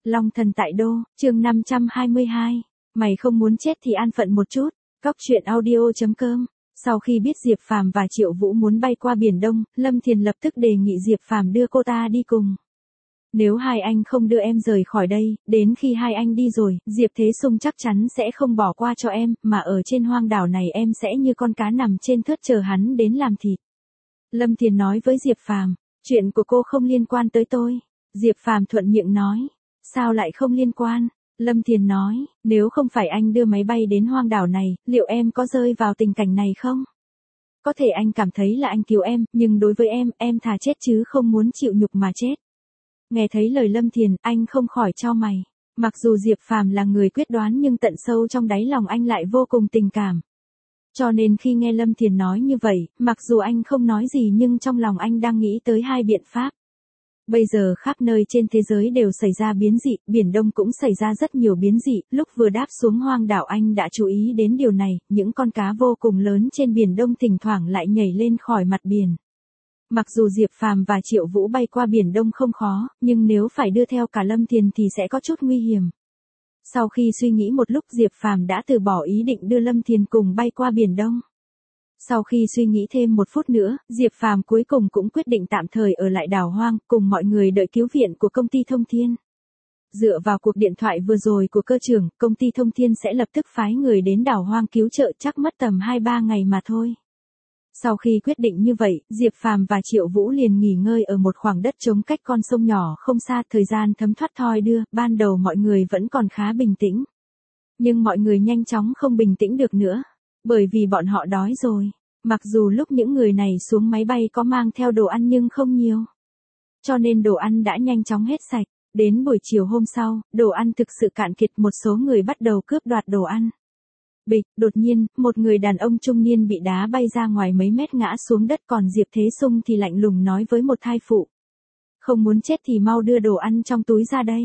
Long thần tại đô, chương 522. Mày không muốn chết thì an phận một chút. Cóc truyện audio.com. Sau khi biết Diệp Phàm và Triệu Vũ muốn bay qua Biển Đông, Lâm Thiền lập tức đề nghị Diệp Phàm đưa cô ta đi cùng. Nếu hai anh không đưa em rời khỏi đây, đến khi hai anh đi rồi, Diệp Thế Sung chắc chắn sẽ không bỏ qua cho em, mà ở trên hoang đảo này em sẽ như con cá nằm trên thớt chờ hắn đến làm thịt. Lâm Thiền nói với Diệp Phàm, chuyện của cô không liên quan tới tôi. Diệp Phàm thuận miệng nói, sao lại không liên quan? Lâm Thiền nói, nếu không phải anh đưa máy bay đến hoang đảo này, liệu em có rơi vào tình cảnh này không? Có thể anh cảm thấy là anh cứu em, nhưng đối với em thà chết chứ không muốn chịu nhục mà chết. Nghe thấy lời Lâm Thiền, anh không khỏi chau mày. Mặc dù Diệp Phàm là người quyết đoán nhưng tận sâu trong đáy lòng anh lại vô cùng tình cảm. Cho nên khi nghe Lâm Thiền nói như vậy, mặc dù anh không nói gì nhưng trong lòng anh đang nghĩ tới hai biện pháp. Bây giờ khắp nơi trên thế giới đều xảy ra biến dị, Biển Đông cũng xảy ra rất nhiều biến dị, lúc vừa đáp xuống hoang đảo anh đã chú ý đến điều này, những con cá vô cùng lớn trên Biển Đông thỉnh thoảng lại nhảy lên khỏi mặt biển. Mặc dù Diệp Phàm và Triệu Vũ bay qua Biển Đông không khó, nhưng nếu phải đưa theo cả Lâm Thiền thì sẽ có chút nguy hiểm. Sau khi suy nghĩ một lúc Diệp Phàm đã từ bỏ ý định đưa Lâm Thiền cùng bay qua Biển Đông. Sau khi suy nghĩ thêm một phút nữa, Diệp Phàm cuối cùng cũng quyết định tạm thời ở lại đảo hoang, cùng mọi người đợi cứu viện của công ty Thông Thiên. Dựa vào cuộc điện thoại vừa rồi của cơ trưởng, công ty Thông Thiên sẽ lập tức phái người đến đảo hoang cứu trợ, chắc mất tầm 2-3 ngày mà thôi. Sau khi quyết định như vậy, Diệp Phàm và Triệu Vũ liền nghỉ ngơi ở một khoảng đất trống cách con sông nhỏ không xa, thời gian thấm thoát thoi đưa, ban đầu mọi người vẫn còn khá bình tĩnh. Nhưng mọi người nhanh chóng không bình tĩnh được nữa, bởi vì bọn họ đói rồi. Mặc dù lúc những người này xuống máy bay có mang theo đồ ăn nhưng không nhiều. Cho nên đồ ăn đã nhanh chóng hết sạch. Đến buổi chiều hôm sau, đồ ăn thực sự cạn kiệt, một số người bắt đầu cướp đoạt đồ ăn. Bịch, đột nhiên, một người đàn ông trung niên bị đá bay ra ngoài mấy mét ngã xuống đất, còn Diệp Thế Sung thì lạnh lùng nói với một thai phụ. Không muốn chết thì mau đưa đồ ăn trong túi ra đây.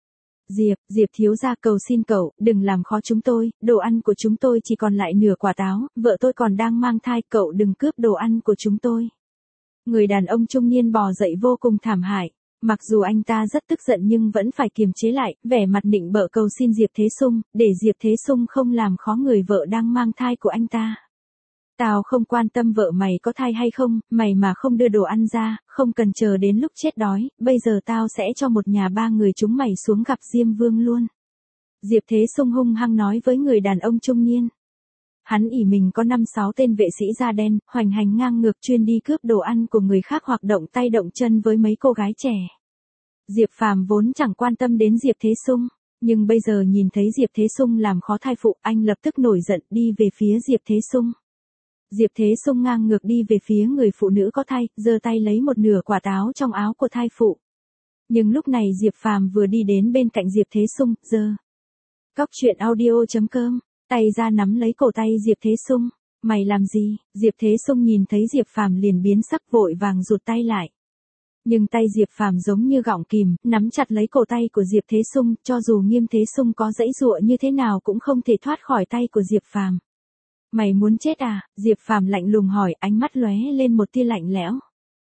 Diệp thiếu gia cầu xin cậu, đừng làm khó chúng tôi, đồ ăn của chúng tôi chỉ còn lại nửa quả táo, vợ tôi còn đang mang thai, cậu đừng cướp đồ ăn của chúng tôi. Người đàn ông trung niên bò dậy vô cùng thảm hại. Mặc dù anh ta rất tức giận nhưng vẫn phải kiềm chế lại, vẻ mặt nịnh bợ cầu xin Diệp Thế Sung, để Diệp Thế Sung không làm khó người vợ đang mang thai của anh ta. Tao không quan tâm vợ mày có thai hay không, mày mà không đưa đồ ăn ra, không cần chờ đến lúc chết đói, bây giờ tao sẽ cho một nhà 3 người chúng mày xuống gặp Diêm Vương luôn. Diệp Thế Sung hung hăng nói với người đàn ông trung niên. Hắn ỷ mình có 5-6 tên vệ sĩ da đen, hoành hành ngang ngược chuyên đi cướp đồ ăn của người khác hoặc động tay động chân với mấy cô gái trẻ. Diệp Phàm vốn chẳng quan tâm đến Diệp Thế Sung, nhưng bây giờ nhìn thấy Diệp Thế Sung làm khó thai phụ, anh lập tức nổi giận đi về phía Diệp Thế Sung. Diệp Thế Sung ngang ngược đi về phía người phụ nữ có thai, giơ tay lấy một nửa quả táo trong áo của thai phụ. Nhưng lúc này Diệp Phàm vừa đi đến bên cạnh Diệp Thế Sung, giơ cóc truyện audio.com, tay ra nắm lấy cổ tay Diệp Thế Sung. Mày làm gì? Diệp Thế Sung nhìn thấy Diệp Phàm liền biến sắc, vội vàng rụt tay lại. Nhưng tay Diệp Phàm giống như gọng kìm, nắm chặt lấy cổ tay của Diệp Thế Sung, cho dù Nghiêm Thế Sung có giãy giụa như thế nào cũng không thể thoát khỏi tay của Diệp Phàm. Mày muốn chết à? Diệp Phàm lạnh lùng hỏi, ánh mắt lóe lên một tia lạnh lẽo.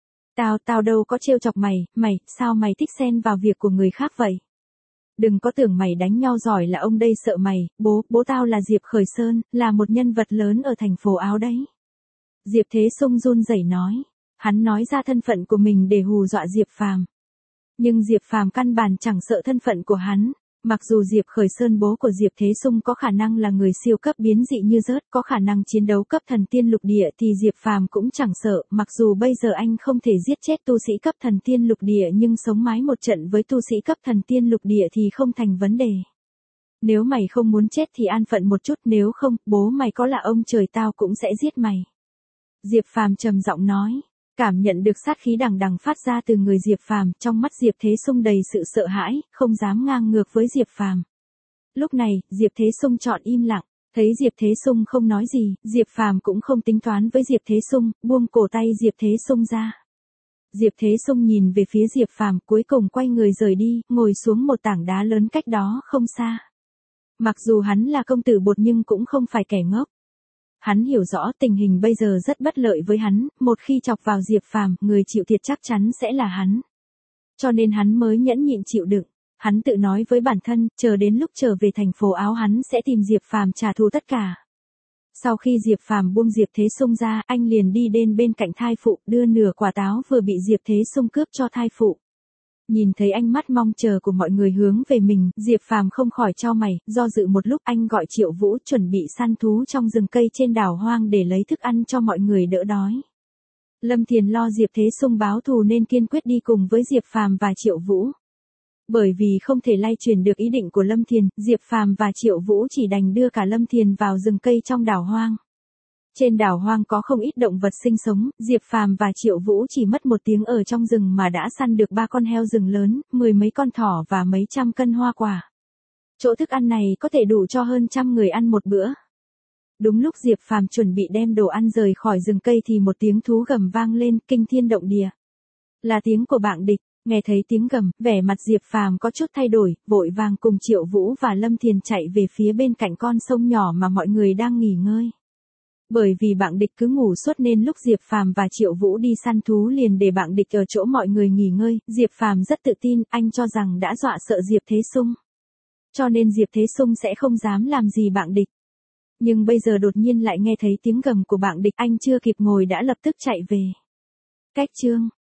Tao đâu có trêu chọc mày, sao mày thích xen vào việc của người khác vậy? Đừng có tưởng mày đánh nhau giỏi là ông đây sợ mày, bố tao là Diệp Khởi Sơn, là một nhân vật lớn ở thành phố Áo đấy. Diệp Thế Sung run rẩy nói, hắn nói ra thân phận của mình để hù dọa Diệp Phàm. Nhưng Diệp Phàm căn bản chẳng sợ thân phận của hắn. Mặc dù Diệp Khởi Sơn bố của Diệp Thế Sung có khả năng là người siêu cấp biến dị như rớt, có khả năng chiến đấu cấp thần tiên lục địa thì Diệp Phàm cũng chẳng sợ, mặc dù bây giờ anh không thể giết chết tu sĩ cấp thần tiên lục địa nhưng sống mái một trận với tu sĩ cấp thần tiên lục địa thì không thành vấn đề. Nếu mày không muốn chết thì an phận một chút, nếu không, bố mày có là ông trời tao cũng sẽ giết mày. Diệp Phàm trầm giọng nói. Cảm nhận được sát khí đằng đằng phát ra từ người Diệp Phàm, trong mắt Diệp Thế Sung đầy sự sợ hãi, không dám ngang ngược với Diệp Phàm. Lúc này, Diệp Thế Sung chọn im lặng, thấy Diệp Thế Sung không nói gì, Diệp Phàm cũng không tính toán với Diệp Thế Sung, buông cổ tay Diệp Thế Sung ra. Diệp Thế Sung nhìn về phía Diệp Phàm, cuối cùng quay người rời đi, ngồi xuống một tảng đá lớn cách đó không xa. Mặc dù hắn là công tử bột nhưng cũng không phải kẻ ngốc. Hắn hiểu rõ tình hình bây giờ rất bất lợi với hắn, một khi chọc vào Diệp Phàm, người chịu thiệt chắc chắn sẽ là hắn. Cho nên hắn mới nhẫn nhịn chịu đựng. Hắn tự nói với bản thân, chờ đến lúc trở về thành phố Áo hắn sẽ tìm Diệp Phàm trả thù tất cả. Sau khi Diệp Phàm buông Diệp Thế Sung ra, anh liền đi đến bên cạnh thai phụ, đưa nửa quả táo vừa bị Diệp Thế Sung cướp cho thai phụ. Nhìn thấy ánh mắt mong chờ của mọi người hướng về mình, Diệp Phàm không khỏi chau mày, do dự một lúc anh gọi Triệu Vũ chuẩn bị săn thú trong rừng cây trên đảo hoang để lấy thức ăn cho mọi người đỡ đói. Lâm Thiền lo Diệp Thế Sung báo thù nên kiên quyết đi cùng với Diệp Phàm và Triệu Vũ. Bởi vì không thể lay truyền được ý định của Lâm Thiền, Diệp Phàm và Triệu Vũ chỉ đành đưa cả Lâm Thiền vào rừng cây trong đảo hoang. Trên đảo hoang có không ít động vật sinh sống, Diệp Phàm và Triệu Vũ chỉ mất 1 tiếng ở trong rừng mà đã săn được 3 con heo rừng lớn, 10 mấy con thỏ và mấy trăm cân hoa quả. Chỗ thức ăn này có thể đủ cho hơn 100 người ăn một bữa. Đúng lúc Diệp Phàm chuẩn bị đem đồ ăn rời khỏi rừng cây thì một tiếng thú gầm vang lên, kinh thiên động địa. Là tiếng của bạn địch. Nghe thấy tiếng gầm, vẻ mặt Diệp Phàm có chút thay đổi, vội vàng cùng Triệu Vũ và Lâm Thiền chạy về phía bên cạnh con sông nhỏ mà mọi người đang nghỉ ngơi. Bởi vì bạn địch cứ ngủ suốt nên lúc Diệp Phàm và Triệu Vũ đi săn thú liền để bạn địch ở chỗ mọi người nghỉ ngơi, Diệp Phàm rất tự tin, anh cho rằng đã dọa sợ Diệp Thế Sung. Cho nên Diệp Thế Sung sẽ không dám làm gì bạn địch. Nhưng bây giờ đột nhiên lại nghe thấy tiếng gầm của bạn địch, anh chưa kịp ngồi đã lập tức chạy về. Cách chương